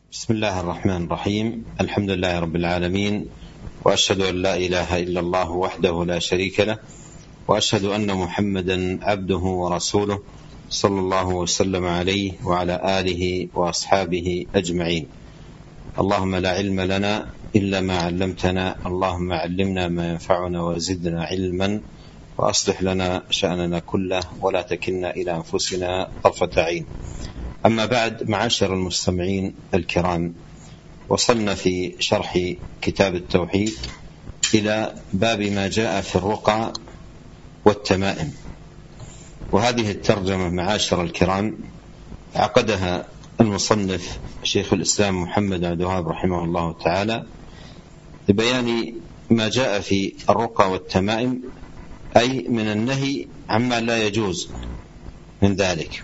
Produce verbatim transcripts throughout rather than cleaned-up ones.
بسم الله الرحمن الرحيم. الحمد لله رب العالمين، وأشهد أن لا إله إلا الله وحده لا شريك له، وأشهد أن محمدا عبده ورسوله صلى الله وسلم عليه وعلى آله وأصحابه أجمعين. اللهم لا علم لنا إلا ما علمتنا، اللهم علمنا ما ينفعنا وزدنا علما، وأصلح لنا شأننا كله ولا تكلنا إلى أنفسنا طرفة عين. أما بعد، معاشر المستمعين الكرام، وصلنا في شرح كتاب التوحيد إلى باب ما جاء في الرقى والتمائم، وهذه الترجمة معاشر الكرام عقدها المصنف شيخ الإسلام محمد عبد الوهاب رحمه الله تعالى لبيان ما جاء في الرقى والتمائم، أي من النهي عما لا يجوز من ذلك.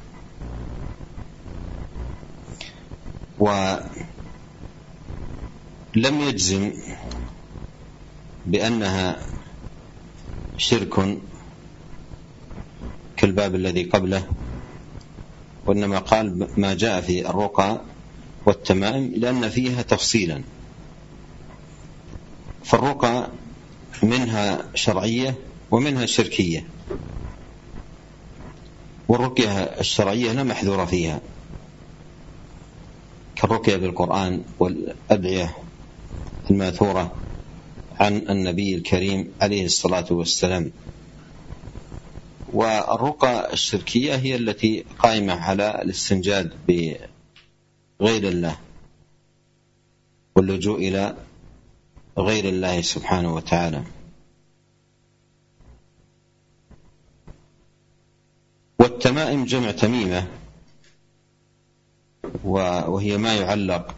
ولم يجزم بأنها شرك كالباب الذي قبله، وإنما قال ما جاء في الرقى والتمائم لأن فيها تفصيلا. فالرقى منها شرعية ومنها شركية، والرقية الشرعية لا محذور فيها كالرقية بالقرآن والأدعية الماثورة عن النبي الكريم عليه الصلاة والسلام. والرقى الشركية هي التي قائمة على الاستنجاد بغير الله واللجوء إلى غير الله سبحانه وتعالى. والتمائم جمع تميمة، وهي ما يعلق،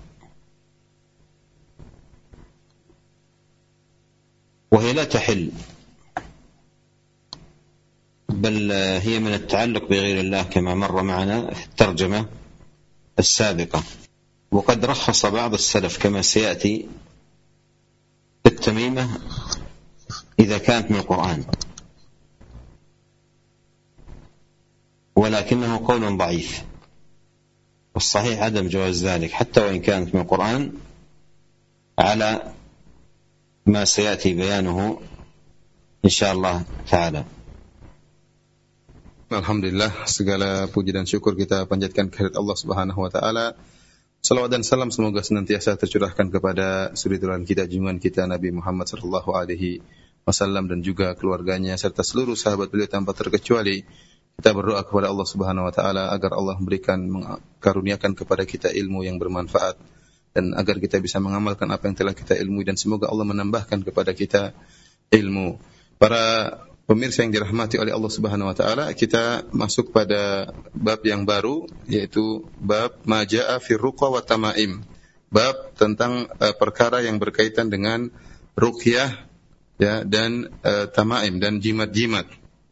وهي لا تحل، بل هي من التعلق بغير الله كما مر معنا في الترجمة السابقة. وقد رخص بعض السلف كما سيأتي التميمة إذا كانت من القرآن، ولكنه قول ضعيف، والصحيح عدم جواز ذلك حتى وإن كانت من القرآن، على ما سيأتي بيانه إن شاء الله تعالى. Alhamdulillah, segala puji dan syukur kita panjatkan kehadirat Allah Subhanahu wa taala. Salawat dan salam semoga senantiasa tercurahkan kepada suri teladan kita, junjungan kita Nabi Muhammad sallallahu alaihi wasallam dan juga keluarganya serta seluruh sahabat beliau tanpa terkecuali. Kita berdoa kepada Allah Subhanahu wa taala agar Allah memberikan karuniakan kepada kita ilmu yang bermanfaat dan agar kita bisa mengamalkan apa yang telah kita ilmui, dan semoga Allah menambahkan kepada kita ilmu. Para pemirsa yang dirahmati oleh Allah Subhanahu wa taala, kita masuk pada bab yang baru, yaitu bab ma jaa fi ruqa wa tamaim. Bab tentang uh, perkara yang berkaitan dengan ruqyah ya dan uh, tamaim dan jimat-jimat.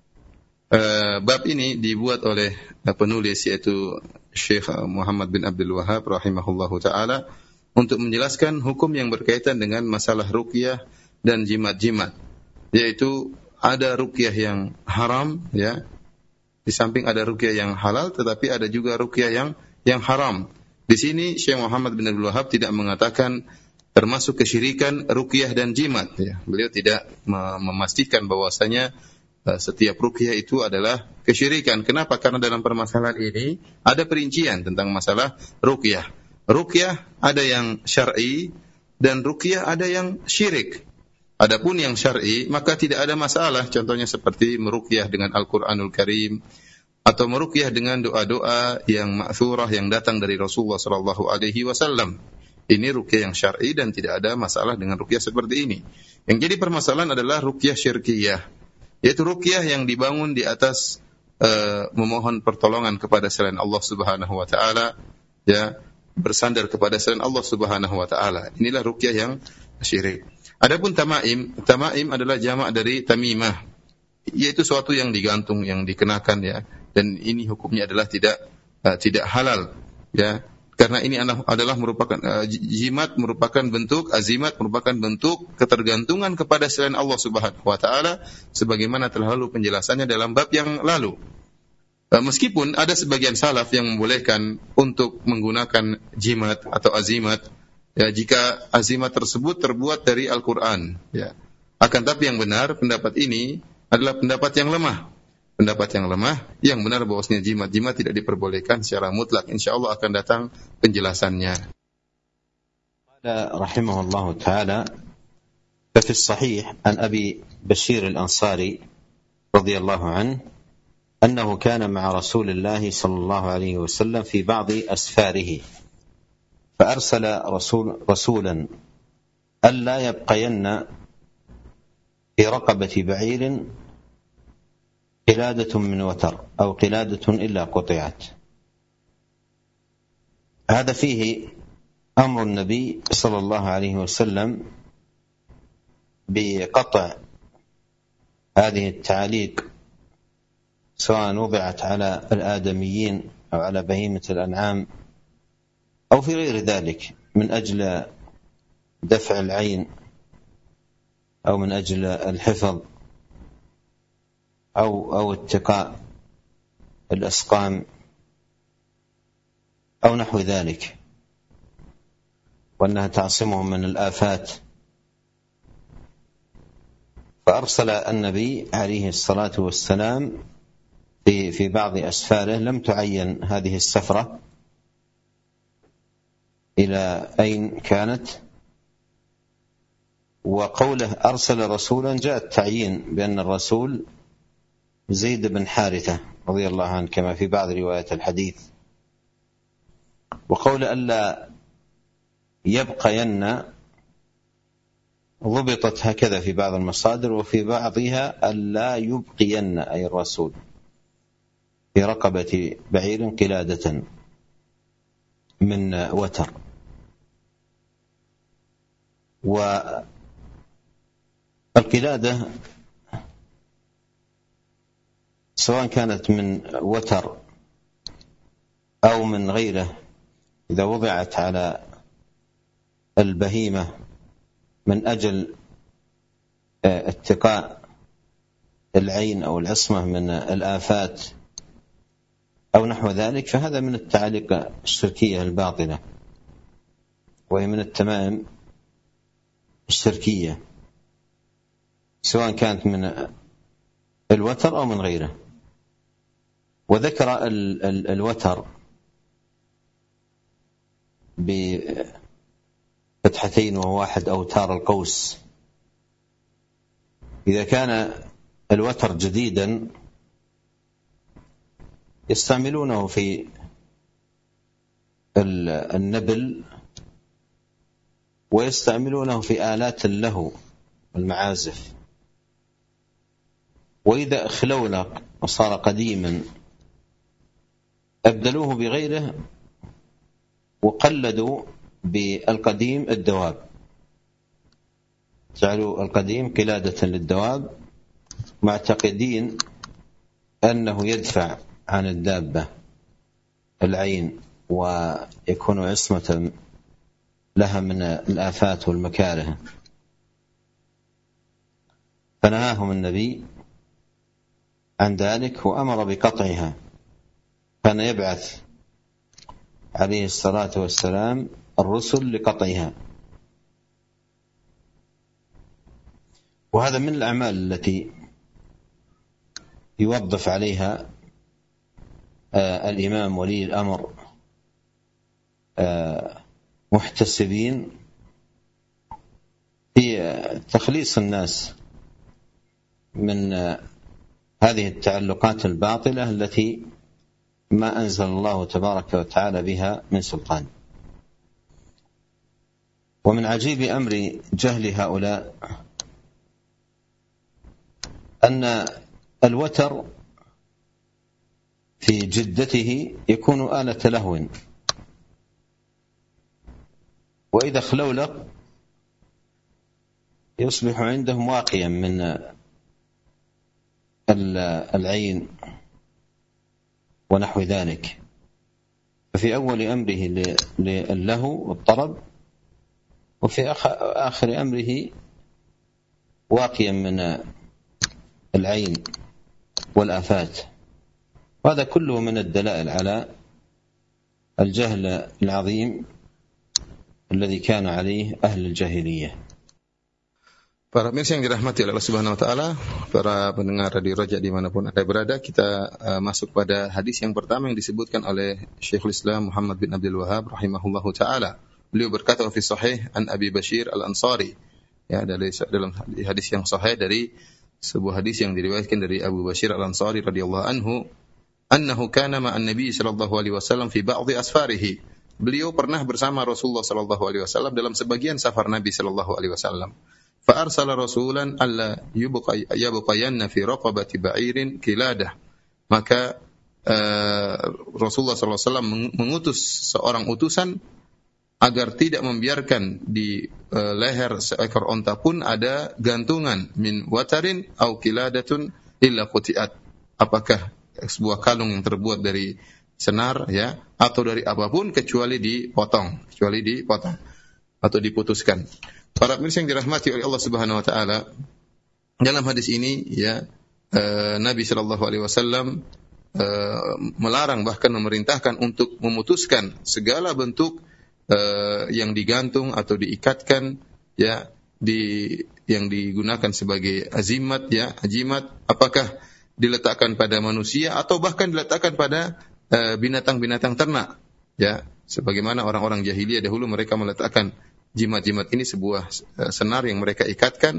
Uh, bab ini dibuat oleh uh, penulis yaitu Syekh Muhammad bin Abdul Wahhab rahimahullahu taala untuk menjelaskan hukum yang berkaitan dengan masalah ruqyah dan jimat-jimat, yaitu ada ruqyah yang haram ya, di samping ada ruqyah yang halal, tetapi ada juga ruqyah yang yang haram. Di sini Syekh Muhammad bin Abdul Wahhab tidak mengatakan termasuk kesyirikan ruqyah dan jimat ya. Beliau tidak memastikan bahwasanya setiap ruqyah itu adalah kesyirikan. Kenapa? Karena dalam permasalahan ini ada perincian tentang masalah ruqyah. Ruqyah ada yang syar'i dan ruqyah ada yang syirik. Adapun yang syar'i maka tidak ada masalah. Contohnya seperti meruqyah dengan Al-Qur'anul Karim atau meruqyah dengan doa-doa yang ma'thurah yang datang dari Rasulullah sallallahu alaihi wasallam. Ini ruqyah yang syar'i dan tidak ada masalah dengan ruqyah seperti ini. Yang jadi permasalahan adalah ruqyah syirkiyah, yaitu ruqyah yang dibangun di atas uh, memohon pertolongan kepada selain Allah Subhanahu wa taala ya, bersandar kepada selain Allah Subhanahu wa taala. Inilah ruqyah yang syirik. Adapun tamaim, tamaim adalah jamak dari tamimah, yaitu suatu yang digantung, yang dikenakan ya, dan ini hukumnya adalah tidak uh, tidak halal ya, karena ini adalah merupakan uh, jimat merupakan bentuk azimat, merupakan bentuk ketergantungan kepada selain Allah Subhanahu wa taala, sebagaimana telah lalu penjelasannya dalam bab yang lalu. Meskipun ada sebagian salaf yang membolehkan untuk menggunakan jimat atau azimat, ya, jika azimat tersebut terbuat dari Al-Quran, ya. Akan tapi yang benar, pendapat ini adalah pendapat yang lemah. Pendapat yang lemah, yang benar bahwasanya jimat-jimat tidak diperbolehkan secara mutlak. InsyaAllah akan datang penjelasannya. Rahimahullah ta'ala, ففي الصحيح عن أبي بشير الأنصاري رضي الله عنه أنه كان مع رسول الله صلى الله عليه وسلم في بعض أسفاره فأرسل رسول رسولا ألا يبقين في رقبة بعير قلادة من وتر أو قلادة إلا قطعت. هذا فيه أمر النبي صلى الله عليه وسلم بقطع هذه التعاليق سواء وضعت على الآدميين أو على بهيمة الأنعام أو في غير ذلك من أجل دفع العين أو من أجل الحفظ أو أو اتقاء الأسقام أو نحو ذلك، وأنها تعصمهم من الآفات. فأرسل النبي عليه الصلاة والسلام في في بعض أسفاره، لم تعين هذه السفرة إلى أين كانت، وقوله أرسل رسولا جاء التعيين بأن الرسول زيد بن حارثة رضي الله عنه كما في بعض روايات الحديث. وقول ألا يبقين ضبطت هكذا في بعض المصادر، وفي بعضها ألا يبقين أي الرسول في رقبة بعير قلادة من وتر. والقلادة سواء كانت من وتر أو من غيره إذا وضعت على البهيمة من أجل اتقاء العين أو العصمة من الآفات أو نحو ذلك، فهذا من التعاليق الشركية الباطلة، وهي من التمائم الشركية سواء كانت من الوتر أو من غيره. وذكر ال ال الوتر بفتحتين وهو واحد أوتار القوس. إذا كان الوتر جديدا يستعملونه في النبل ويستعملونه في آلات اللهو والمعازف. وإذا اخلولق وصار قديما أبدلوه بغيره وقلدوا بالقديم الدواب، جعلوا القديم قلادة للدواب معتقدين أنه يدفع عن الدابة العين ويكون عصمة لها من الآفات والمكاره. فنهاهم النبي عن ذلك وأمر بقطعها. كان يبعث عليه الصلاة والسلام الرسل لقطعها. وهذا من الأعمال التي يوظف عليها آه الإمام ولي الأمر آه محتسبين في تخليص الناس من آه هذه التعلقات الباطلة التي ما أنزل الله تبارك وتعالى بها من سلطان. ومن عجيب أمر جهل هؤلاء أن الوتر في جدته يكون آلة لهو، وإذا خلولق يصبح عندهم واقيا من العين ونحو ذلك. ففي أول أمره للهو والطرب، وفي آخر أمره واقيا من العين والآفات وهذا كله من الدلائل على الجهل العظيم الذي كان عليه أهل الجاهلية. Para pemirsa yang dirahmati oleh Allah Subhanahu wa taala, para pendengar Radio Raja dimanapun Anda berada, kita uh, masuk pada hadis yang pertama yang disebutkan oleh Syekhul Islam Muhammad bin Abdul Wahhab rahimahullahu taala. Beliau berkata fi sahih an Abi Bashir Al-Ansari, ya, dari dalam hadis yang sahih dari sebuah hadis yang diriwayatkan dari Abu Bashir Al-Ansari radhiyallahu anhu, annahu kana ma'an Nabi sallallahu alaihi wasallam fi ba'dhi asfarihi. Beliau pernah bersama Rasulullah sallallahu alaihi wasallam dalam sebagian safar Nabi sallallahu alaihi wasallam. Fa arsala rasulan alla yubqa yabqayanna fi raqabati ba'irin kiladah. Maka uh, Rasulullah sallallahu alaihi wasallam mengutus seorang utusan agar tidak membiarkan di uh, leher seekor onta pun ada gantungan min watarin au kiladatun illa qutiat. Apakah sebuah kalung yang terbuat dari senar, ya, atau dari apapun kecuali dipotong, kecuali dipotong atau diputuskan. Para pemirsa yang dirahmati oleh Allah Subhanahu wa taala, dalam hadis ini, ya, uh, Nabi sallallahu alaihi wasallam uh, melarang, bahkan memerintahkan untuk memutuskan segala bentuk uh, yang digantung atau diikatkan, ya, di yang digunakan sebagai azimat, ya, ajimat, apakah diletakkan pada manusia atau bahkan diletakkan pada uh, binatang-binatang ternak, ya, sebagaimana orang-orang jahiliyah dahulu mereka meletakkan jimat-jimat ini sebuah uh, senar yang mereka ikatkan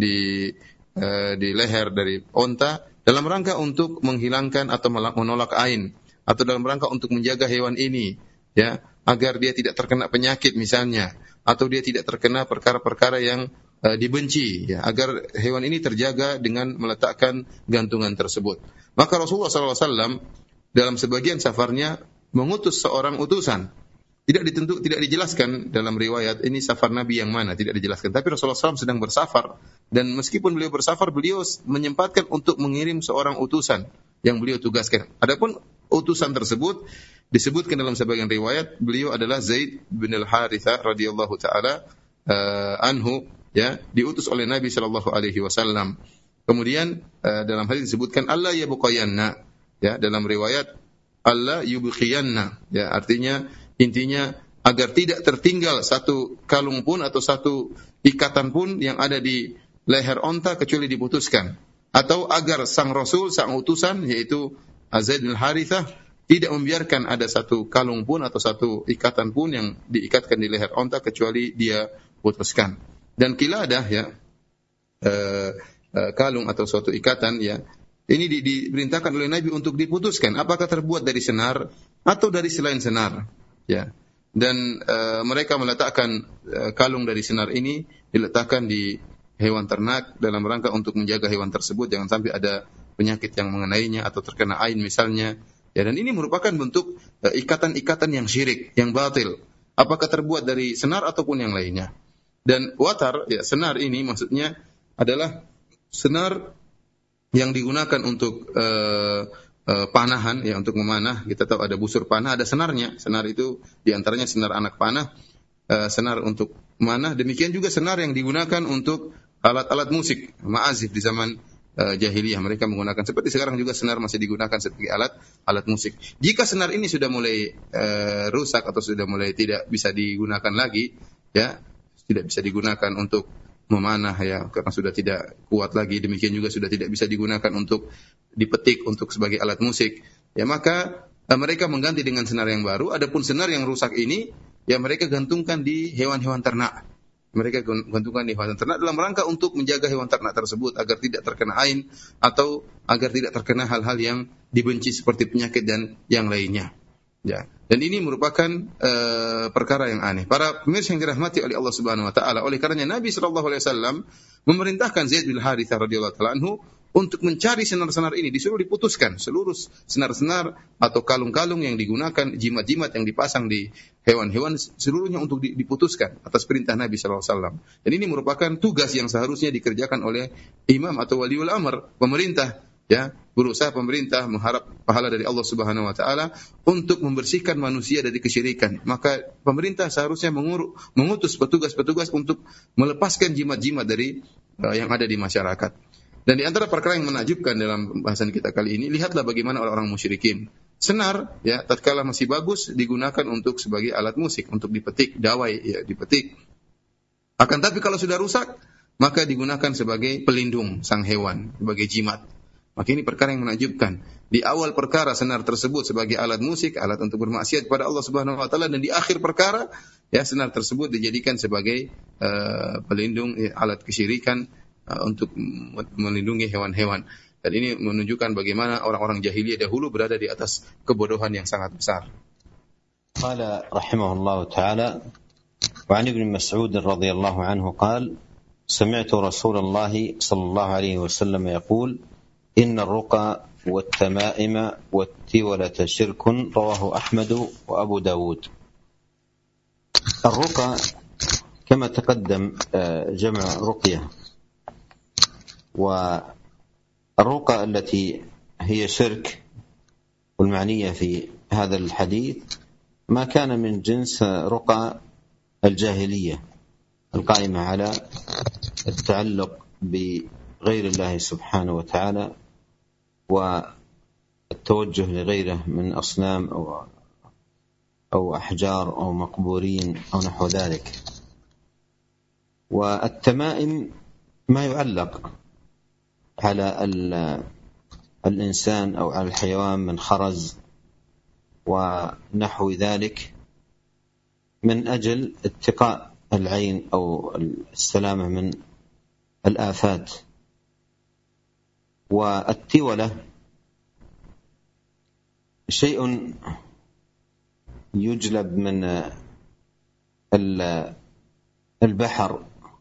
di uh, di leher dari onta dalam rangka untuk menghilangkan atau menolak ain, atau dalam rangka untuk menjaga hewan ini, ya, agar dia tidak terkena penyakit misalnya, atau dia tidak terkena perkara-perkara yang uh, dibenci, ya, agar hewan ini terjaga dengan meletakkan gantungan tersebut. Maka Rasulullah sallallahu alaihi wasallam dalam sebagian safarnya mengutus seorang utusan. Tidak ditentu, tidak dijelaskan dalam riwayat ini safar Nabi yang mana, tidak dijelaskan. Tapi Rasulullah sallallahu alaihi wasallam sedang bersafar, dan meskipun beliau bersafar, beliau menyempatkan untuk mengirim seorang utusan yang beliau tugaskan. Adapun utusan tersebut disebutkan dalam sebagian riwayat beliau adalah Zaid bin Al-Harithah radhiyallahu taala uh, anhu, ya, diutus oleh Nabi sallallahu alaihi wasallam. Kemudian uh, dalam hadis disebutkan Allah yabqayanna, ya, dalam riwayat Allah yubqiyanna, ya, artinya intinya agar tidak tertinggal satu kalung pun atau satu ikatan pun yang ada di leher onta kecuali diputuskan, atau agar sang Rasul, sang utusan yaitu Zaid bin Harithah tidak membiarkan ada satu kalung pun atau satu ikatan pun yang diikatkan di leher onta kecuali dia putuskan. Dan kiladah, ya, uh, uh, kalung atau suatu ikatan, ya, ini di, diperintahkan oleh Nabi untuk diputuskan apakah terbuat dari senar atau dari selain senar, ya. Dan uh, mereka meletakkan uh, kalung dari senar ini diletakkan di hewan ternak dalam rangka untuk menjaga hewan tersebut jangan sampai ada penyakit yang mengenainya atau terkena ain misalnya, ya. Dan ini merupakan bentuk uh, ikatan-ikatan yang syirik, yang batil, apakah terbuat dari senar ataupun yang lainnya. Dan watar, ya, senar ini maksudnya adalah senar yang digunakan untuk uh, uh, panahan, ya, untuk memanah. Kita tahu ada busur panah, ada senarnya. Senar itu diantaranya senar anak panah, uh, senar untuk memanah. Demikian juga senar yang digunakan untuk alat-alat musik, ma'azif di zaman uh, jahiliyah. Mereka menggunakan, seperti sekarang juga senar masih digunakan sebagai alat alat musik. Jika senar ini sudah mulai uh, rusak atau sudah mulai tidak bisa digunakan lagi, ya, tidak bisa digunakan untuk memanah, ya, karena sudah tidak kuat lagi, demikian juga sudah tidak bisa digunakan untuk dipetik untuk sebagai alat musik, ya, maka eh, mereka mengganti dengan senar yang baru. Adapun senar yang rusak ini, ya, mereka gantungkan di hewan-hewan ternak. Mereka gantungkan di hewan ternak dalam rangka untuk menjaga hewan ternak tersebut agar tidak terkena ain atau agar tidak terkena hal-hal yang dibenci seperti penyakit dan yang lainnya, ya. Dan ini merupakan uh, perkara yang aneh. Para pemirsa yang dirahmati oleh Allah Subhanahu wa taala, oleh karenanya Nabi sallallahu alaihi wasallam memerintahkan Zaid bin Harithah radhiyallahu taala anhu untuk mencari senar-senar ini, disuruh diputuskan seluruh senar-senar atau kalung-kalung yang digunakan, jimat-jimat yang dipasang di hewan-hewan, seluruhnya untuk diputuskan atas perintah Nabi sallallahu alaihi wasallam. Dan ini merupakan tugas yang seharusnya dikerjakan oleh imam atau waliul amr, pemerintah, ya, berusaha pemerintah mengharap pahala dari Allah Subhanahu wa taala untuk membersihkan manusia dari kesyirikan. Maka pemerintah seharusnya mengurus, mengutus petugas-petugas untuk melepaskan jimat-jimat dari uh, yang ada di masyarakat. Dan di antara perkara yang menakjubkan dalam bahasan kita kali ini, lihatlah bagaimana orang-orang musyrikin. Senar, ya, tatkala masih bagus digunakan untuk sebagai alat musik, untuk dipetik, dawai, ya, dipetik. Akan tapi kalau sudah rusak, maka digunakan sebagai pelindung sang hewan, sebagai jimat. Maka ini perkara yang menakjubkan. Di awal perkara senar tersebut sebagai alat musik, alat untuk bermaksiat kepada Allah Subhanahu wa taala, dan di akhir perkara ya senar tersebut dijadikan sebagai uh, pelindung, ya, alat kesyirikan uh, untuk melindungi hewan-hewan. Dan ini menunjukkan bagaimana orang-orang jahiliyah dahulu berada di atas kebodohan yang sangat besar. Qala rahimahullah ta'ala wa 'an ibn Mas'ud radhiyallahu anhu qala sami'tu Rasulullah sallallahu alaihi wasallam yaqul inna ar-ruqa wat-tama'ima wat-tiwalata shirkun rawahu Ahmad wa Abu Dawud. Ar-ruqa kama taqaddam jam' ruqyah wa الرقى التي هي شرك والمعنية في هذا الحديث ما كان من جنس رقى الجاهلية القائمة على التعلق بغير الله سبحانه وتعالى والتوجه لغيره من أصنام أو أو أحجار أو مقبورين أو نحو ذلك. والتمائم ما يعلق على الإنسان أو على الحيوان من خرز ونحو ذلك من أجل اتقاء العين أو السلامة من الآفات. والتولة شيء يجلب من البحر،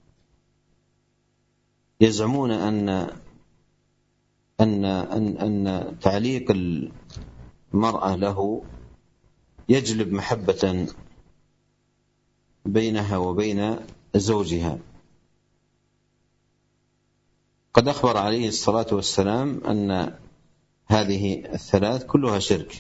يزعمون أن أن أن أن تعليق المرأة له يجلب محبة بينها وبين زوجها. قد أخبر عليه الصلاة والسلام أن هذه الثلاث كلها شرك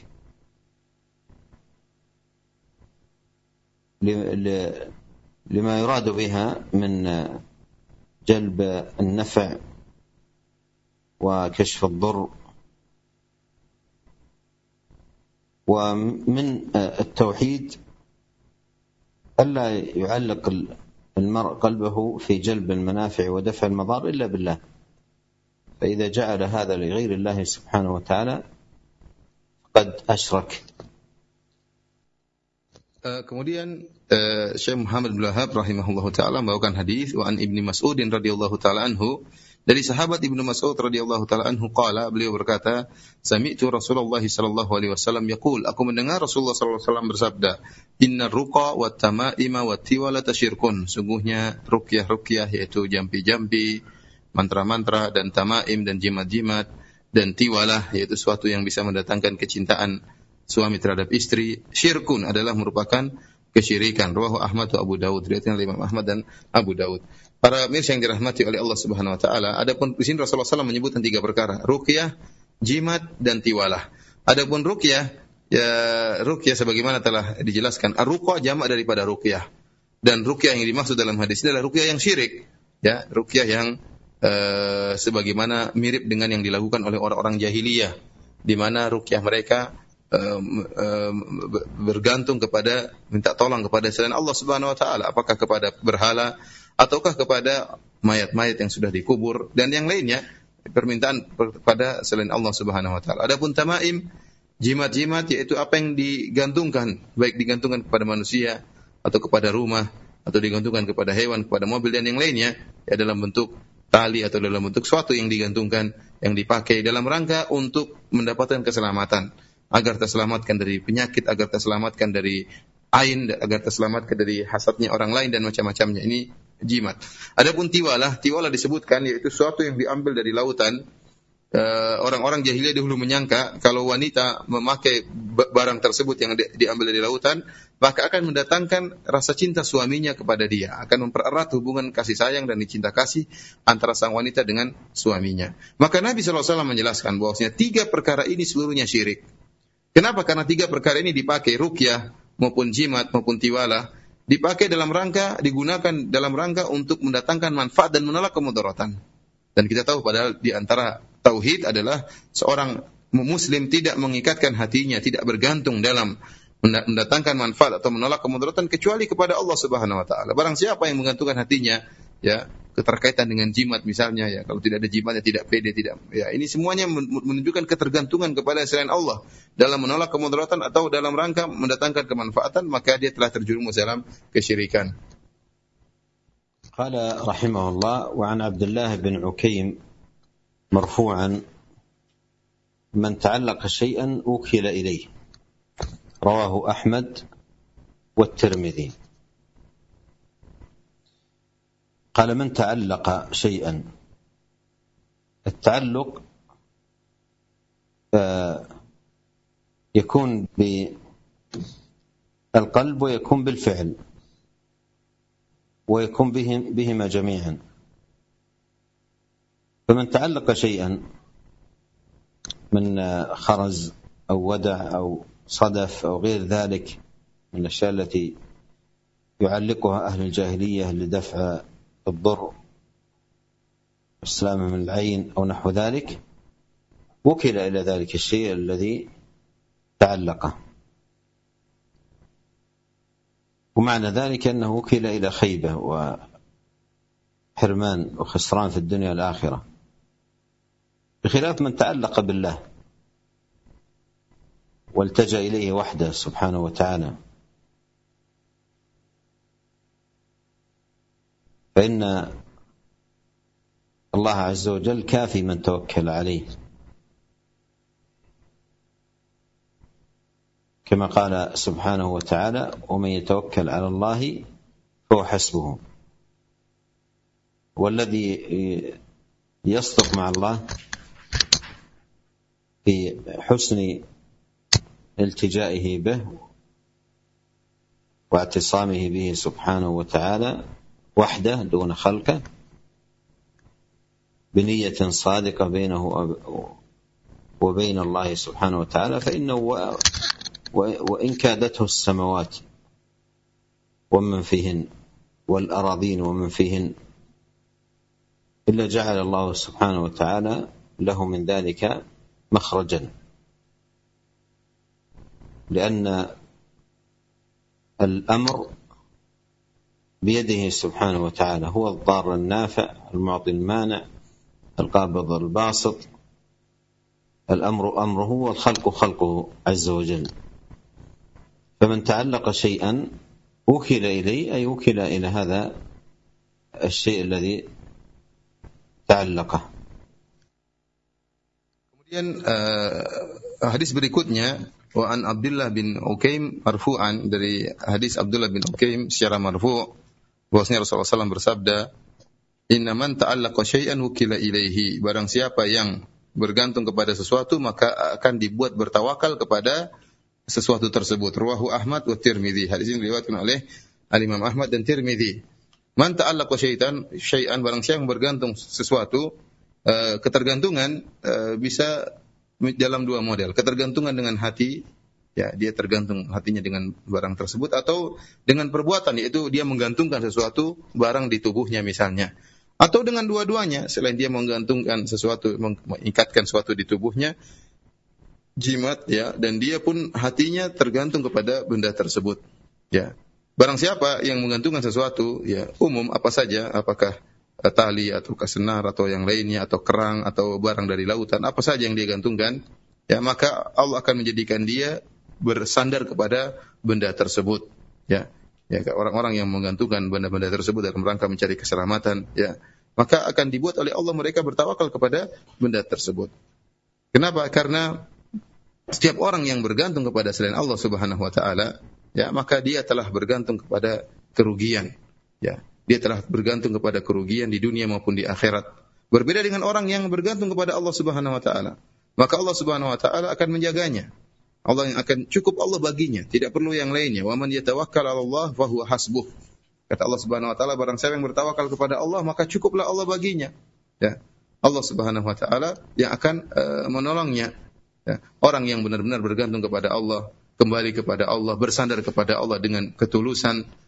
لما يراد بها من جلب النفع وكشف الضر. ومن التوحيد ألا يعلق المرء قلبه في جلب المنافع ودفع المضار إلا بالله، فإذا جعل هذا لغير الله سبحانه وتعالى قد أشرك. Kemudian uh, Syekh Muhammad bin Wahab rahimahullahu taala membawakan hadis wa an Ibnu Mas'ud radhiyallahu taala anhu, dari sahabat Ibnu Mas'ud radhiyallahu taala anhu qala, beliau berkata, sami'tu Rasulullah sallallahu alaihi wasallam yaqul, aku mendengar Rasulullah sallallahu alaihi wasallam bersabda, innar ruqa wat tama'ima wat tiwalata syirkun, sungguhnya ruqyah-ruqyah yaitu jampi-jampi, mantra-mantra dan tamaim dan jimat-jimat dan tiwalah yaitu sesuatu yang bisa mendatangkan kecintaan suami terhadap istri, syirkun adalah merupakan kesyirikan. Rawahu Ahmad wa Abu Dawud, riwayatnya Imam Ahmad dan Abu Dawud. Para mirsa yang dirahmati oleh Allah Subhanahu wa taala, adapun di sini Rasulullah sallallahu alaihi wasallam menyebutkan tiga perkara, ruqyah, jimat dan tiwalah. Adapun ruqyah, ya ruqyah sebagaimana telah dijelaskan, ar-ruqa jamak daripada ruqyah. Dan ruqyah yang dimaksud dalam hadis ini adalah ruqyah yang syirik, ya, ruqyah yang uh, sebagaimana mirip dengan yang dilakukan oleh orang-orang jahiliyah, di mana ruqyah mereka Um, um, bergantung kepada, minta tolong kepada selain Allah Subhanahu wa taala, apakah kepada berhala ataukah kepada mayat-mayat yang sudah dikubur dan yang lainnya, permintaan kepada selain Allah Subhanahu wa taala. Adapun tamaim, jimat-jimat yaitu apa yang digantungkan, baik digantungkan kepada manusia atau kepada rumah atau digantungkan kepada hewan, kepada mobil dan yang lainnya, ya dalam bentuk tali atau dalam bentuk suatu yang digantungkan, yang dipakai dalam rangka untuk mendapatkan keselamatan, agar terselamatkan dari penyakit, agar terselamatkan dari ain, agar terselamatkan dari hasadnya orang lain dan macam-macamnya. Ini jimat. Adapun tiwalah, tiwalah disebutkan yaitu sesuatu yang diambil dari lautan. Uh, orang-orang jahiliyah dahulu menyangka kalau wanita memakai barang tersebut yang di- diambil dari lautan, maka akan mendatangkan rasa cinta suaminya kepada dia, akan mempererat hubungan kasih sayang dan cinta kasih antara sang wanita dengan suaminya. Maka Nabi sallallahu alaihi wasallam menjelaskan bahwasanya tiga perkara ini seluruhnya syirik. Kenapa? Karena tiga perkara ini dipakai, ruqyah maupun jimat maupun tiwalah, dipakai dalam rangka, digunakan dalam rangka untuk mendatangkan manfaat dan menolak kemudaratan. Dan kita tahu padahal di antara tauhid adalah seorang muslim tidak mengikatkan hatinya, tidak bergantung dalam mendatangkan manfaat atau menolak kemudaratan kecuali kepada Allah Subhanahu wa taala. Barang siapa yang menggantungkan hatinya, ya, keterkaitan dengan jimat misalnya, ya, kalau tidak ada jimatnya tidak pede, tidak, ya, ini semuanya menunjukkan ketergantungan kepada selain Allah dalam menolak kemudaratan atau dalam rangka mendatangkan kemanfaatan, maka dia telah terjerumus dalam kesyirikan. Qala rahimahullah wa an Abdullah bin Ukaim marfu'an man ta'allaqa shay'an ukila ilayhi rawahu Ahmad wa Tirmidzi. قال من تعلق شيئا التعلق يكون بالقلب ويكون بالفعل ويكون بهما جميعا. فمن تعلق شيئا من خرز أو ودع أو صدف أو غير ذلك من الأشياء التي يعلقها أهل الجاهلية لدفع الضر والسلامة من العين أو نحو ذلك وكل إلى ذلك الشيء الذي تعلقه، ومعنى ذلك أنه وكل إلى خيبة وحرمان وخسران في الدنيا والآخرة، بخلاف من تعلق بالله والتجأ إليه وحده سبحانه وتعالى، فإن الله عز وجل كافي من توكل عليه، كما قال سبحانه وتعالى ومن يتوكل على الله فهو حسبه. والذي يصدق مع الله في حسن التجائه به واعتصامه به سبحانه وتعالى وحده دون خلقه بنية صادقة بينه وبين الله سبحانه وتعالى، فإنه وإن كادته السماوات ومن فيهن والأراضين ومن فيهن إلا جعل الله سبحانه وتعالى له من ذلك مخرجا، لأن الأمر بيده سبحانه وتعالى، هو الضار النافع المعطي المانع القابض الباسط، الأمر أمره والخلق خلقه عز وجل. فمن تعلق شيئا وكل إليه أي وكل إلى هذا الشيء الذي تعلقه. Kemudian uh, hadis berikutnya wa an Abdullah bin Ukaim marfu'an, dari hadis Abdullah bin Ukaim secara marfu' bahwasanya Rasulullah shallallahu alaihi wasallam bersabda, inna man ta'allaqa syai'an wukila ilaihi, barang siapa yang bergantung kepada sesuatu maka akan dibuat bertawakal kepada sesuatu tersebut. Rawahu Ahmad wa Tirmidzi, hadis ini diriwayatkan oleh Al-Imam Ahmad dan Tirmidzi. Man ta'allaqa syai'an syai'an, barang siapa yang bergantung sesuatu, uh, ketergantungan uh, bisa dalam dua model, ketergantungan dengan hati, ya, dia tergantung hatinya dengan barang tersebut, atau dengan perbuatan, yaitu dia menggantungkan sesuatu barang di tubuhnya misalnya, atau dengan dua-duanya, selain dia menggantungkan sesuatu, mengikatkan sesuatu di tubuhnya, jimat, ya, dan dia pun hatinya tergantung kepada benda tersebut, ya. Barang siapa yang menggantungkan sesuatu, ya, umum apa saja, apakah tali atau senar atau yang lainnya, atau kerang atau barang dari lautan, apa saja yang dia gantungkan, ya, maka Allah akan menjadikan dia bersandar kepada benda tersebut, ya. Ya, orang-orang yang menggantungkan benda-benda tersebut dalam rangka mencari keselamatan, ya, maka akan dibuat oleh Allah mereka bertawakal kepada benda tersebut. Kenapa? Karena setiap orang yang bergantung kepada selain Allah Subhanahu wa taala, ya, maka dia telah bergantung kepada kerugian, ya. Dia telah bergantung kepada kerugian di dunia maupun di akhirat. Berbeda dengan orang yang bergantung kepada Allah Subhanahu wa taala, maka Allah Subhanahu wa taala akan menjaganya. Allah yang akan cukup Allah baginya, tidak perlu yang lainnya. Wa man yatawakkal 'ala Allah fa huwa hasbuh. Kata Allah Subhanahu wa taala, barang siapa yang bertawakal kepada Allah, maka cukuplah Allah baginya. Ya. Allah Subhanahu wa taala yang akan uh, menolongnya. Ya. Orang yang benar-benar bergantung kepada Allah, kembali kepada Allah, bersandar kepada Allah dengan ketulusan,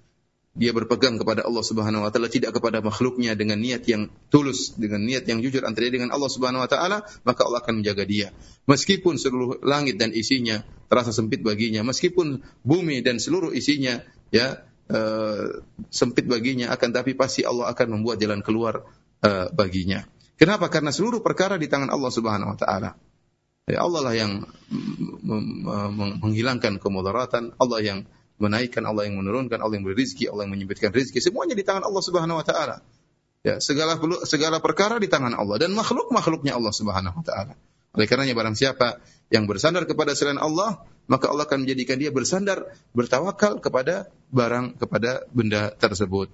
dia berpegang kepada Allah Subhanahu wa taala, tidak kepada makhluknya dengan niat yang tulus, dengan niat yang jujur antara dia dengan Allah Subhanahu wa taala, maka Allah akan menjaga dia. Meskipun seluruh langit dan isinya terasa sempit baginya, meskipun bumi dan seluruh isinya ya uh, sempit baginya, akan tapi pasti Allah akan membuat jalan keluar uh, baginya. Kenapa? Karena seluruh perkara di tangan Allah Subhanahu wa taala. Ya, Allah lah yang menghilangkan kemudaratan, Allah yang menaikkan, Allah yang menurunkan, Allah yang beri rezeki, Allah yang menyempitkan rezeki, semuanya di tangan Allah Subhanahu wa taala. Ya, segala segala perkara di tangan Allah dan makhluk-makhluknya Allah Subhanahu wa taala. Oleh karenanya barang siapa yang bersandar kepada selain Allah, maka Allah akan menjadikan dia bersandar, bertawakal kepada barang, kepada benda tersebut.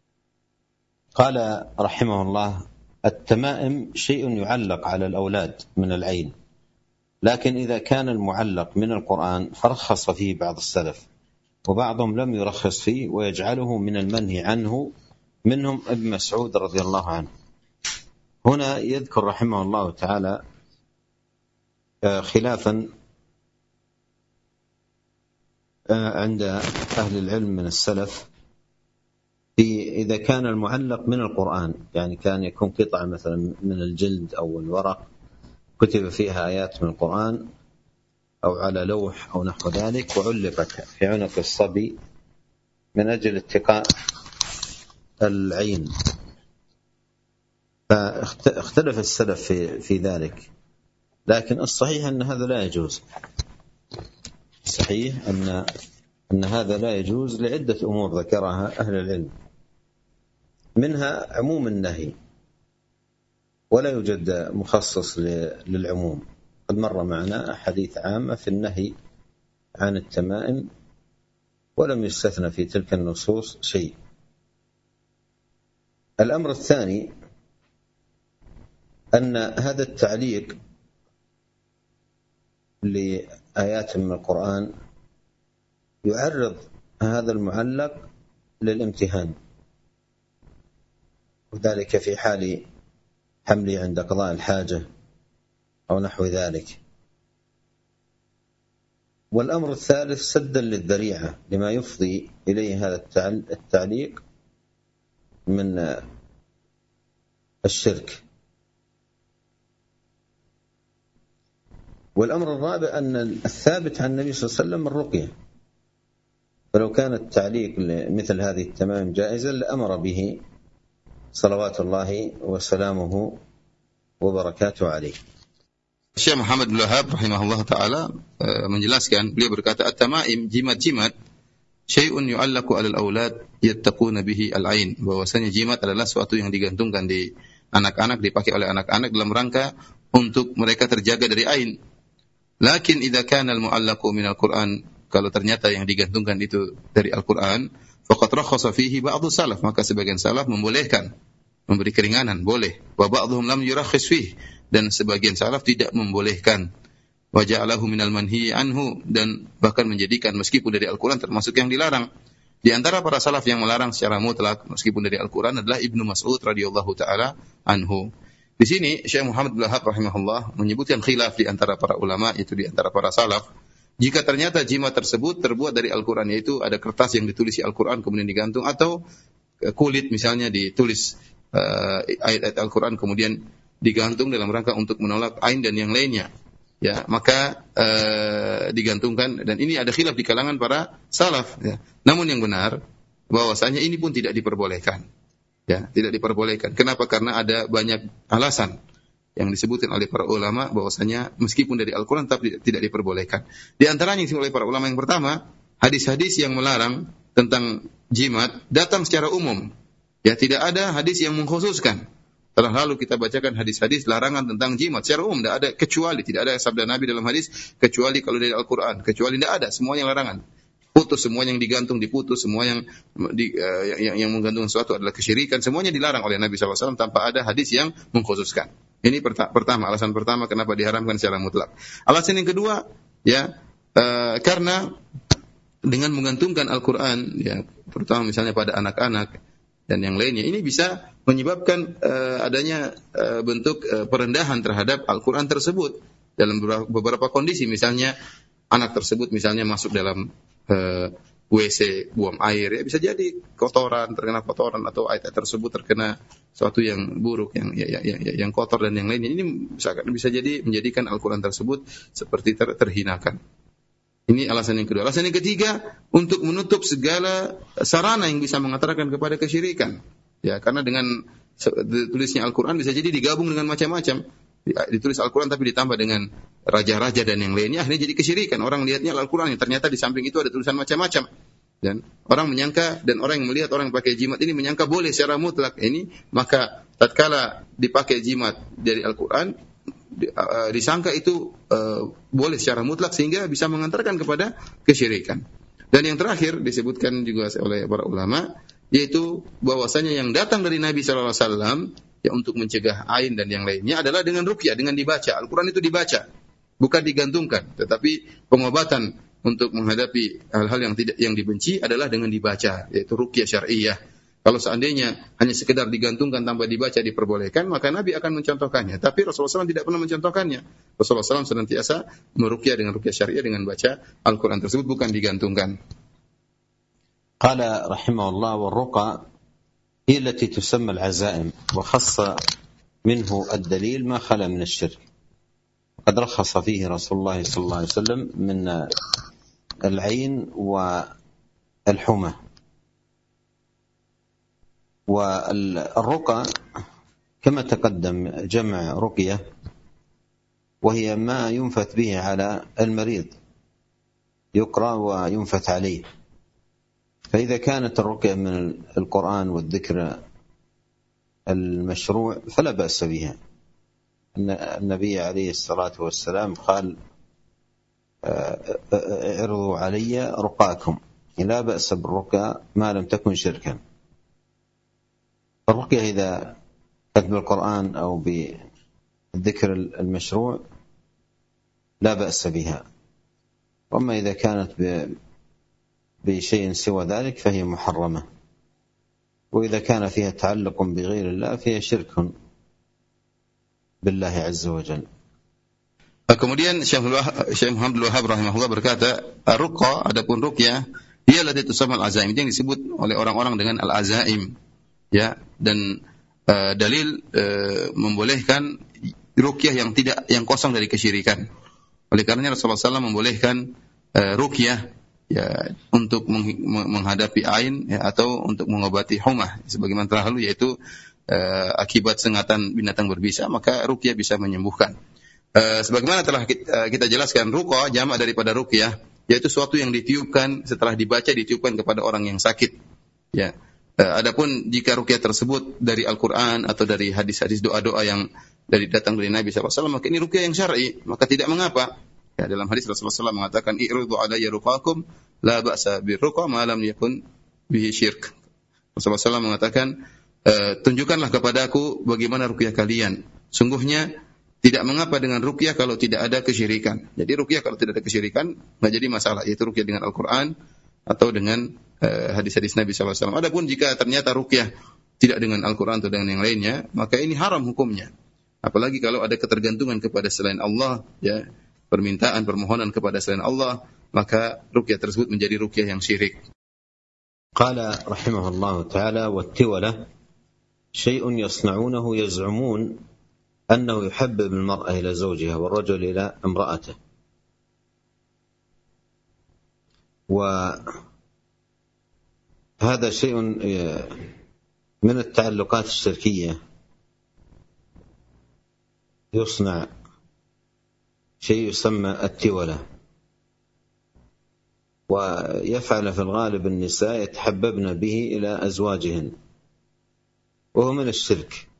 Qala rahimahullah, at-tama'im syai'un yu'allaq 'ala al-awlad min al-'ain. Lakin idza kana al-mu'allaq min al-Qur'an farkhasa fihi ba'd as-salaf. وبعضهم لم يرخص فيه ويجعله من المنهي عنه منهم ابن مسعود رضي الله عنه. هنا يذكر رحمه الله تعالى خلافا عند أهل العلم من السلف في إذا كان المعلق من القرآن، يعني كان يكون قطعة مثلا من الجلد أو الورق كتب فيها آيات من القرآن أو على لوح أو نحو ذلك وعلقت في عنق الصبي من أجل اتقاء العين، فاختلف السلف في في ذلك. لكن الصحيح أن هذا لا يجوز، صحيح أن أن هذا لا يجوز لعدة أمور ذكرها أهل العلم، منها عموم النهي، ولا يوجد مخصص للعموم. قد مر معنا حديث عامة في النهي عن التمائم ولم يستثنى في تلك النصوص شيء. الأمر الثاني أن هذا التعليق لآيات من القرآن يعرض هذا المعلق للامتهان، وذلك في حال حمله عند قضاء الحاجة أو نحو ذلك. والأمر الثالث سدا للذريعة لما يفضي إليه هذا التعليق من الشرك. والأمر الرابع أن الثابت عن النبي صلى الله عليه وسلم الرقية، فلو كان التعليق مثل هذه التمائم جائزا لأمر به صلوات الله وسلامه وبركاته عليه. Syekh Muhammad bin Wahab rahimahullah taala uh, menjelaskan, beliau berkata, at-tamaim, jimat-jimat, syai'un yu'allaqu 'alal aulad yattaquna bihi al-'ain, bahwasanya jimat adalah sesuatu yang digantungkan di anak-anak, dipakai oleh anak-anak dalam rangka untuk mereka terjaga dari ain. Lakin idza kana al-mu'allaqu min al-Qur'an, kalau ternyata yang digantungkan itu dari Al-Qur'an, faqad rakhasa fihi ba'dhu salaf, maka sebagian salaf membolehkan, memberi keringanan, boleh. Wa ba'dhum lam yurakhis fihi, dan sebagian salaf tidak membolehkan. Wa ja'alahu minal manhi anhu, dan bahkan menjadikan meskipun dari Al-Qur'an termasuk yang dilarang. Di antara para salaf yang melarang secara mutlak meskipun dari Al-Qur'an adalah Ibnu Mas'ud radhiyallahu taala anhu. Di sini Syekh Muhammad bin Wahab rahimahullah menyebutkan khilaf di antara para ulama, yaitu di antara para salaf. Jika ternyata jimat tersebut terbuat dari Al-Qur'an, yaitu ada kertas yang ditulisi Al-Qur'an kemudian digantung, atau kulit misalnya ditulis uh, ayat-ayat Al-Qur'an kemudian digantung dalam rangka untuk menolak ain dan yang lainnya, ya, maka uh, digantungkan, dan ini ada khilaf di kalangan para salaf, ya. Namun yang benar bahwasanya ini pun tidak diperbolehkan, ya, tidak diperbolehkan. Kenapa? Karena ada banyak alasan yang disebutkan oleh para ulama bahwasanya meskipun dari Al-Qur'an tapi tidak diperbolehkan. Di antaranya yang disebut oleh para ulama yang pertama, hadis-hadis yang melarang tentang jimat datang secara umum, ya, tidak ada hadis yang mengkhususkan. Telah lalu kita bacakan hadis-hadis larangan tentang jimat secara umum, tidak ada kecuali, tidak ada sabda Nabi dalam hadis kecuali kalau dari Al-Qur'an, kecuali tidak ada, semuanya larangan. Putus, semua yang digantung diputus, semua yang di, uh, yang, yang menggantung sesuatu adalah kesyirikan, semuanya dilarang oleh Nabi shallallahu alaihi wasallam tanpa ada hadis yang mengkhususkan. Ini perta- pertama, alasan pertama kenapa diharamkan secara mutlak. Alasan yang kedua, ya, uh, karena dengan menggantungkan Al-Qur'an, ya, terutama misalnya pada anak-anak dan yang lainnya, ini bisa menyebabkan uh, adanya uh, bentuk uh, perendahan terhadap Al-Qur'an tersebut dalam beberapa kondisi. Misalnya anak tersebut misalnya masuk dalam uh, W C buang air, ya bisa jadi kotoran, terkena kotoran atau ayat tersebut terkena sesuatu yang buruk, yang yang, yang, yang kotor dan yang lainnya. Ini bisa, bisa jadi menjadikan Al-Quran tersebut seperti ter, terhinakan. Ini alasan yang kedua. Alasan yang ketiga, untuk menutup segala sarana yang bisa mengantarkan kepada kesyirikan. Ya, karena dengan tulisnya Al-Quran bisa jadi digabung dengan macam-macam. Ditulis Al-Quran tapi ditambah dengan raja-raja dan yang lainnya, akhirnya jadi kesyirikan. Orang lihatnya Al-Quran, yang ternyata di samping itu ada tulisan macam-macam. Dan orang menyangka, dan orang yang melihat orang yang pakai jimat ini menyangka boleh secara mutlak ini, maka tatkala dipakai jimat dari Al-Quran, disangka itu uh, boleh secara mutlak sehingga bisa mengantarkan kepada kesyirikan. Dan yang terakhir disebutkan juga oleh para ulama, yaitu bahwasanya yang datang dari Nabi sallallahu alaihi wasallam ya untuk mencegah ain dan yang lainnya adalah dengan ruqyah, dengan dibaca. Al-Quran itu dibaca, bukan digantungkan, tetapi pengobatan untuk menghadapi hal-hal yang tidak yang dibenci adalah dengan dibaca, yaitu ruqyah syar'iyyah. Kalau seandainya hanya sekedar digantungkan tanpa dibaca diperbolehkan, maka Nabi akan mencontohkannya. Tapi Rasulullah shallallahu alaihi wasallam tidak pernah mencontohkannya. Rasulullah shallallahu alaihi wasallam senantiasa meruqyah dengan ruqyah syariah dengan baca Al-Quran tersebut, bukan digantungkan. Qala rahimahullah wa ruqa هي التي تسمى العزائم وخص منه الدليل ما خلا من الشرك قد رخص فيه رسول الله صلى الله عليه وسلم من العين والحمى والرقى كما تقدم جمع رقية وهي ما ينفث به على المريض يقرأ وينفث عليه فإذا كانت الرقية من القرآن والذكر المشروع فلا بأس بها. النبي عليه الصلاة والسلام قال اعرضوا علي رقاكم، لا بأس بالرقى ما لم تكن شركا. الرقية إذا كانت بالقرآن أو بالذكر المشروع لا بأس بها، وأما إذا كانت ب بشيء سوى ذلك فهي محرمة، وإذا كان فيها تعلق بغير الله فهي شرك بالله عز وجل. Kemudian Syekh Muhammad Abdul Wahhab rahimahullah berkata, ruqa, adapun ruqyah, ia ladzi tusamma al-azaim, yang disebut oleh orang-orang dengan al-azaim, ya, dan uh, dalil uh, membolehkan ruqyah yang tidak yang kosong dari kesyirikan. Oleh karenanya Rasulullah shallallahu alaihi wasallam membolehkan uh, ruqyah ya untuk menghadapi ain ya, atau untuk mengobati humah sebagaimana terdahulu, yaitu uh, akibat sengatan binatang berbisa, maka ruqyah bisa menyembuhkan. Uh, sebagaimana telah kita, uh, kita jelaskan, ruqa jamak daripada ruqyah, yaitu suatu yang ditiupkan setelah dibaca, ditiupkan kepada orang yang sakit. Ya. Uh, adapun jika ruqyah tersebut dari Al-Quran atau dari hadis-hadis doa-doa yang dari datang dari Nabi sallallahu alaihi wasallam, maka ini ruqyah yang syar'i, maka tidak mengapa. Ya, dalam hadis Rasulullah shallallahu alaihi wasallam mengatakan, "I'ridu alayya ruqakum, la ba'sa birruqa ma lam yakun bihi syirk." Rasulullah shallallahu alaihi wasallam mengatakan, e, tunjukkanlah kepadaku bagaimana ruqyah kalian. Sungguhnya tidak mengapa dengan ruqyah kalau tidak ada kesyirikan. Jadi ruqyah kalau tidak ada kesyirikan enggak jadi masalah, yaitu ruqyah dengan Al-Qur'an atau dengan e, hadis-hadis Nabi sallallahu alaihi wasallam. Adapun jika ternyata ruqyah tidak dengan Al-Qur'an atau dengan yang lainnya, maka ini haram hukumnya. Apalagi kalau ada ketergantungan kepada selain Allah, ya, permintaan, permohonan kepada selain Allah, maka ruqyah tersebut menjadi ruqyah yang syirik. Qala rahimahullah ta'ala wat-tiwala syai'un yasna'unahu yaz'umun annahu yuhabbib al-mar'a ila zawjiha wal-rajul ila imra'atihi. Wa hadha syai'un min at-ta'alluqat ash-shirkiyyah yusna' شيء يسمى التولة، ويفعل في الغالب النساء يتحببن به إلى أزواجهن، وهو من الشرك.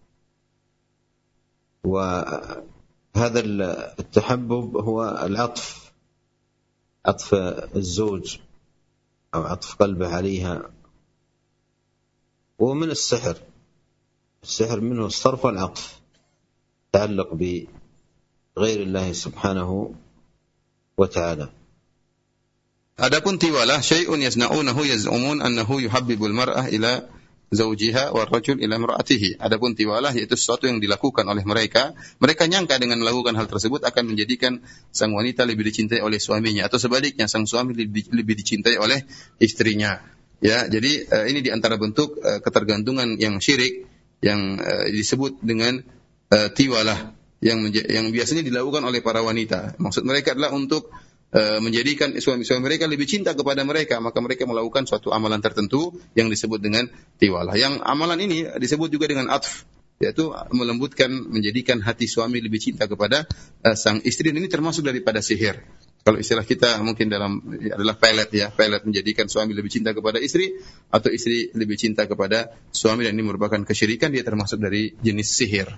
وهذا التحبب هو العطف، عطف الزوج أو عطف قلبه عليها، وهو من السحر. السحر منه الصرف والعطف، تعلق ب غير الله سبحانه وتعالى. Adapun tiwalah syai'un yasna'unahu yaz'umun annahu yuhabbibul mar'ah ila zawjiha war rajul ila imra'atihi. Adapun tiwalah yaitu sesuatu yang dilakukan oleh mereka, mereka nyangka dengan melakukan hal tersebut akan menjadikan sang wanita lebih dicintai oleh suaminya, atau sebaliknya sang suami lebih, lebih dicintai oleh istrinya. Ya, jadi uh, ini di antara bentuk uh, ketergantungan yang syirik yang uh, disebut dengan uh, tiwalah yang menja- yang biasanya dilakukan oleh para wanita. Maksud mereka adalah untuk Uh, menjadikan suami-suami mereka lebih cinta kepada mereka, maka mereka melakukan suatu amalan tertentu yang disebut dengan tiwalah. Yang amalan ini disebut juga dengan atf, yaitu melembutkan, menjadikan hati suami lebih cinta kepada uh, sang istri. Dan ini termasuk daripada sihir. Kalau istilah kita mungkin dalam ya, adalah pelet ya, pelet menjadikan suami lebih cinta kepada istri atau istri lebih cinta kepada suami, dan ini merupakan kesyirikan, dia termasuk dari jenis sihir.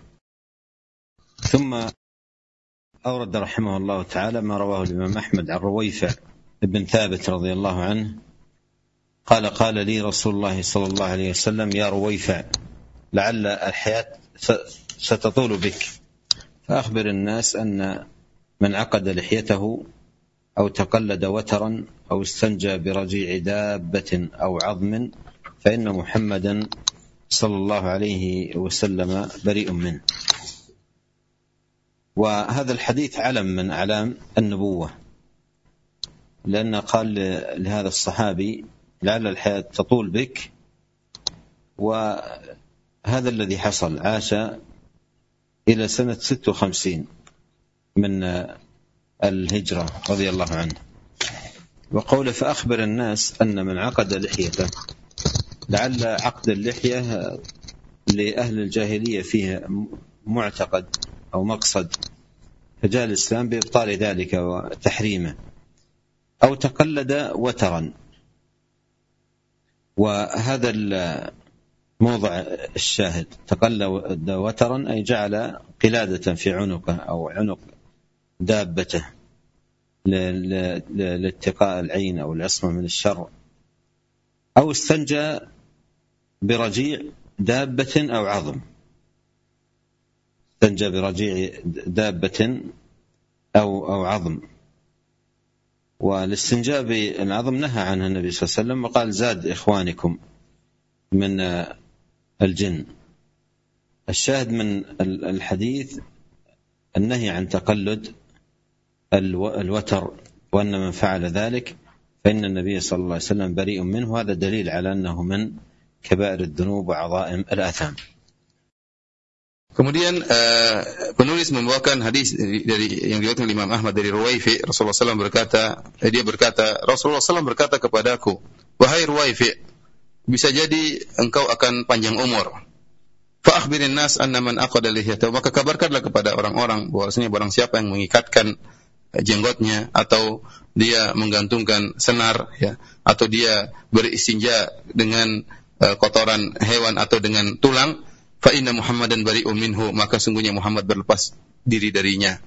ثم أورد رحمه الله تعالى ما رواه الإمام أحمد عن رويفع بن ثابت رضي الله عنه قال قال لي رسول الله صلى الله عليه وسلم يا رويفع لعل الحياة ستطول بك فأخبر الناس أن من عقد لحيته أو تقلد وترا أو استنجى برجيع دابة أو عظم فإن محمدا صلى الله عليه وسلم بريء منه. وهذا الحديث علم من أعلام النبوة، لأن قال لهذا الصحابي لعل الحياة تطول بك، وهذا الذي حصل. عاش إلى سنة ست وخمسين من الهجرة رضي الله عنه. وقوله فأخبر الناس أن من عقد لحيته، لعل عقد اللحية لأهل الجاهلية فيه معتقد أو مقصد، فجاء الإسلام بإبطال ذلك وتحريمه. أو تقلد وترا، وهذا الموضع الشاهد، تقلد وترا أي جعل قلادة في عنقه أو عنق دابته لاتقاء العين أو العصمة من الشر. أو استنجى برجيع دابة أو عظم، استنجى برجيع دابة أو أو عظم. والاستنجاء بالعظم نهى عنه النبي صلى الله عليه وسلم، وقال زاد إخوانكم من الجن. الشاهد من الحديث النهي عن تقلد الوتر، وأن من فعل ذلك فإن النبي صلى الله عليه وسلم بريء منه. هذا دليل على أنه من كبائر الذنوب وعظائم الآثام. Kemudian uh, penulis membawakan hadis dari, dari yang diriwayatkan oleh Imam Ahmad dari Ruwaifi. Rasulullah sallallahu alaihi wasallam berkata, eh, dia berkata, Rasulullah sallallahu alaihi wasallam berkata kepadaku, wahai Ruwaifi, bisa jadi engkau akan panjang umur. Fa akhbirin nas anna man aqada lihiyatahu, maka kabarkanlah kepada orang-orang bahwasanya barang siapa yang mengikatkan jenggotnya, atau dia menggantungkan senar, ya, atau dia beristinja dengan uh, kotoran hewan atau dengan tulang, fa inna Muhammadan bari'un minhu, maka sungguhnya Muhammad berlepas diri darinya.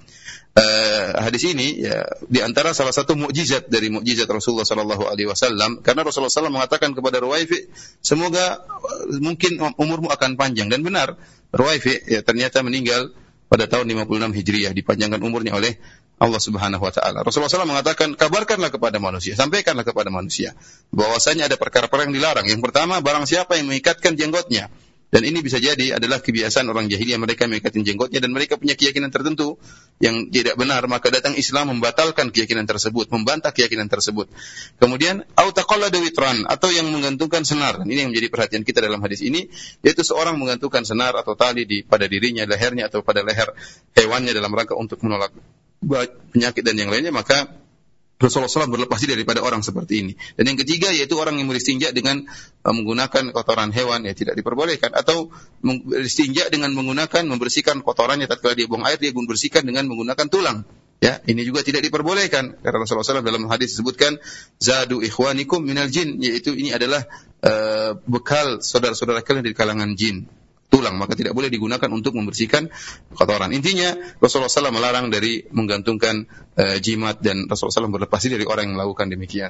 Uh, hadis ini ya, di antara salah satu mukjizat dari mukjizat Rasulullah sallallahu alaihi wasallam, karena Rasulullah sallallahu alaihi wasallam mengatakan kepada Ruwaifi, semoga uh, mungkin umurmu akan panjang. Dan benar, Ruwaifi ya, ternyata meninggal pada tahun lima puluh enam Hijriah, dipanjangkan umurnya oleh Allah Subhanahu wa taala. Rasulullah sallallahu alaihi wasallam mengatakan, kabarkanlah kepada manusia, sampaikanlah kepada manusia bahwasanya ada perkara-perkara yang dilarang. Yang pertama, barang siapa yang mengikatkan jenggotnya. Dan ini bisa jadi adalah kebiasaan orang jahiliyah, mereka mengikatkan jenggotnya dan mereka punya keyakinan tertentu yang tidak benar, maka datang Islam membatalkan keyakinan tersebut, membantah keyakinan tersebut. Kemudian au taqallada witran, atau yang menggantungkan senar. Ini yang menjadi perhatian kita dalam hadis ini, yaitu seorang menggantungkan senar atau tali di pada dirinya, lehernya atau pada leher hewannya dalam rangka untuk menolak penyakit dan yang lainnya, maka Rasulullah shallallahu alaihi wasallam berlepas diri daripada orang seperti ini. Dan yang ketiga yaitu orang yang beristinja dengan uh, menggunakan kotoran hewan, ya tidak diperbolehkan. Atau beristinja dengan menggunakan, membersihkan kotorannya tatkala dia buang air, dia pun bersihkan dengan menggunakan tulang. Ya, ini juga tidak diperbolehkan. Karena Rasulullah shallallahu alaihi wasallam dalam hadis disebutkan zadu ikhwanikum minal jin, yaitu ini adalah uh, bekal saudara-saudara kalian dari kalangan jin. Tulang, maka tidak boleh digunakan untuk membersihkan kotoran. Intinya Rasulullah shallallahu alaihi wasallam melarang dari menggantungkan uh, jimat, dan Rasulullah shallallahu alaihi wasallam berlepas diri dari orang yang melakukan demikian.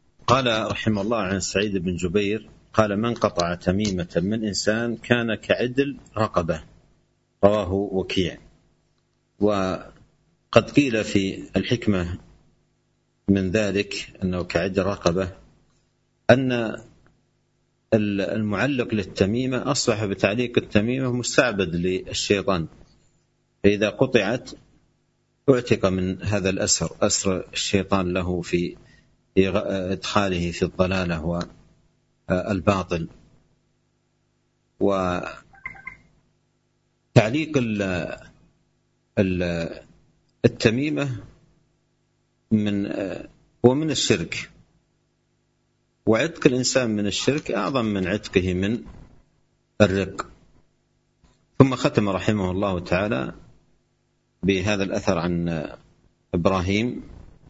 Qala rahimahullah an Sa'id bin Jubair qala man qata'a tamimatan min insan kana ka'idl raqabah, rawahu Waki'. Wa qad qila fi al-hikmah min dhalik annahu ka'idl raqabah anna المعلق للتميمة أصبح بتعليق التميمة مستعبد للشيطان، فإذا قطعت اعتق من هذا الأسر، أسر الشيطان له في إدخاله في الضلالة والباطل. وتعليق التميمة من ومن الشرك، وعتق الإنسان من الشرك أعظم من عتقه من الرق. ثم ختم رحمه الله تعالى بهذا الأثر عن إبراهيم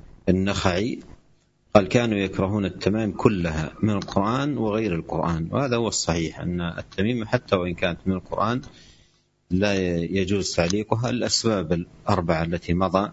النخعي قال: كانوا يكرهون التمائم كلها من القرآن وغير القرآن. وهذا هو الصحيح، أن التميمة حتى وإن كانت من القرآن لا يجوز تعليقها، الأسباب الأربعة التي مضى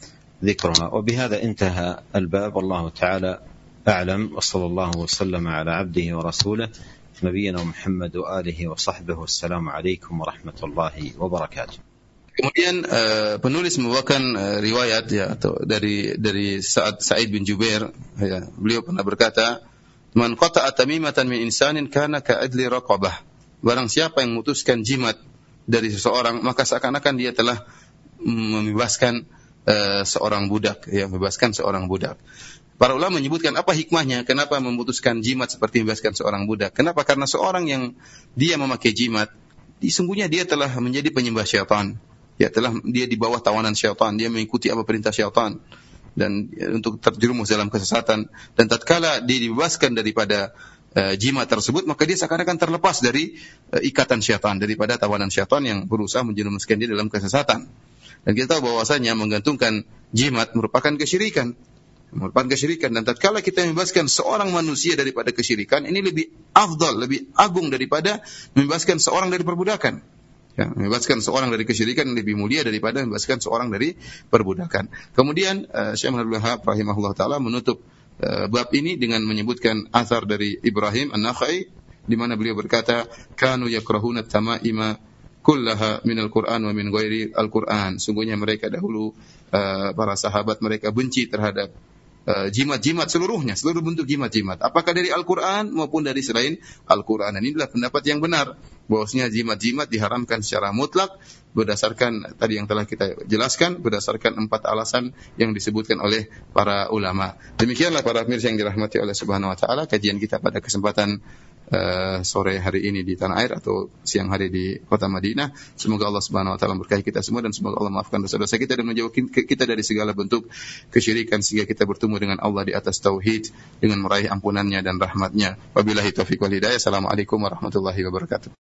ذكرها. وبهذا انتهى الباب، والله تعالى أعلم، وصلى الله وسلم على عبده ورسوله نبينا محمد وآله وصحبه. والسلام عليكم ورحمة الله وبركاته. Kemudian uh, penulis membawakan uh, riwayat ya atau dari dari Sa'ad Sa'id bin Jubair ya, beliau pernah berkata, "Man qata'a tamimatan min insanin kana ka'adli raqabah." Barang siapa yang memutuskan jimat dari seseorang, maka seakan-akan dia telah membebaskan uh, seorang budak, ya, membebaskan seorang budak. Para ulama menyebutkan apa hikmahnya, kenapa memutuskan jimat seperti membebaskan seorang budak. Kenapa? Karena seorang yang dia memakai jimat, sesungguhnya dia telah menjadi penyembah syaitan. Ya, telah dia di bawah tawanan syaitan, dia mengikuti apa perintah syaitan dan ya, untuk terjerumus dalam kesesatan. Dan tatkala dia dibebaskan daripada uh, jimat tersebut, maka dia seakan-akan terlepas dari uh, ikatan syaitan, daripada tawanan syaitan yang berusaha menjerumuskan dia dalam kesesatan. Dan kita tahu bahwasanya menggantungkan jimat merupakan kesyirikan. merupakan kesyirikan, dan tatkala kita membebaskan seorang manusia daripada kesyirikan, ini lebih afdal, lebih agung daripada membebaskan seorang dari perbudakan. Ya, membebaskan seorang dari kesyirikan lebih mulia daripada membebaskan seorang dari perbudakan. Kemudian uh, Syekh Abdul Wahhab rahimahullah taala menutup uh, bab ini dengan menyebutkan athar dari Ibrahim An-Nakhai di mana beliau berkata, "Kanu yakrahuna at-tama'ima kullaha minal Qur'an wa min ghairi al-Qur'an." Sungguhnya mereka dahulu uh, para sahabat mereka benci terhadap uh, jimat-jimat seluruhnya, seluruh bentuk jimat-jimat, apakah dari Al-Qur'an maupun dari selain Al-Qur'an. Dan inilah pendapat yang benar, bahwasanya jimat-jimat diharamkan secara mutlak berdasarkan tadi yang telah kita jelaskan, berdasarkan empat alasan yang disebutkan oleh para ulama. Demikianlah para pemirsa yang dirahmati oleh Subhanahu wa taala, kajian kita pada kesempatan uh, sore hari ini di tanah air atau siang hari di kota Madinah. Semoga Allah Subhanahu wa taala memberkahi kita semua, dan semoga Allah maafkan dosa-dosa kita dan menjauhkan kita dari segala bentuk kesyirikan, sehingga kita bertemu dengan Allah di atas tauhid dengan meraih ampunannya dan rahmatnya. Wabillahi taufiq wal hidayah. Assalamualaikum warahmatullahi wabarakatuh.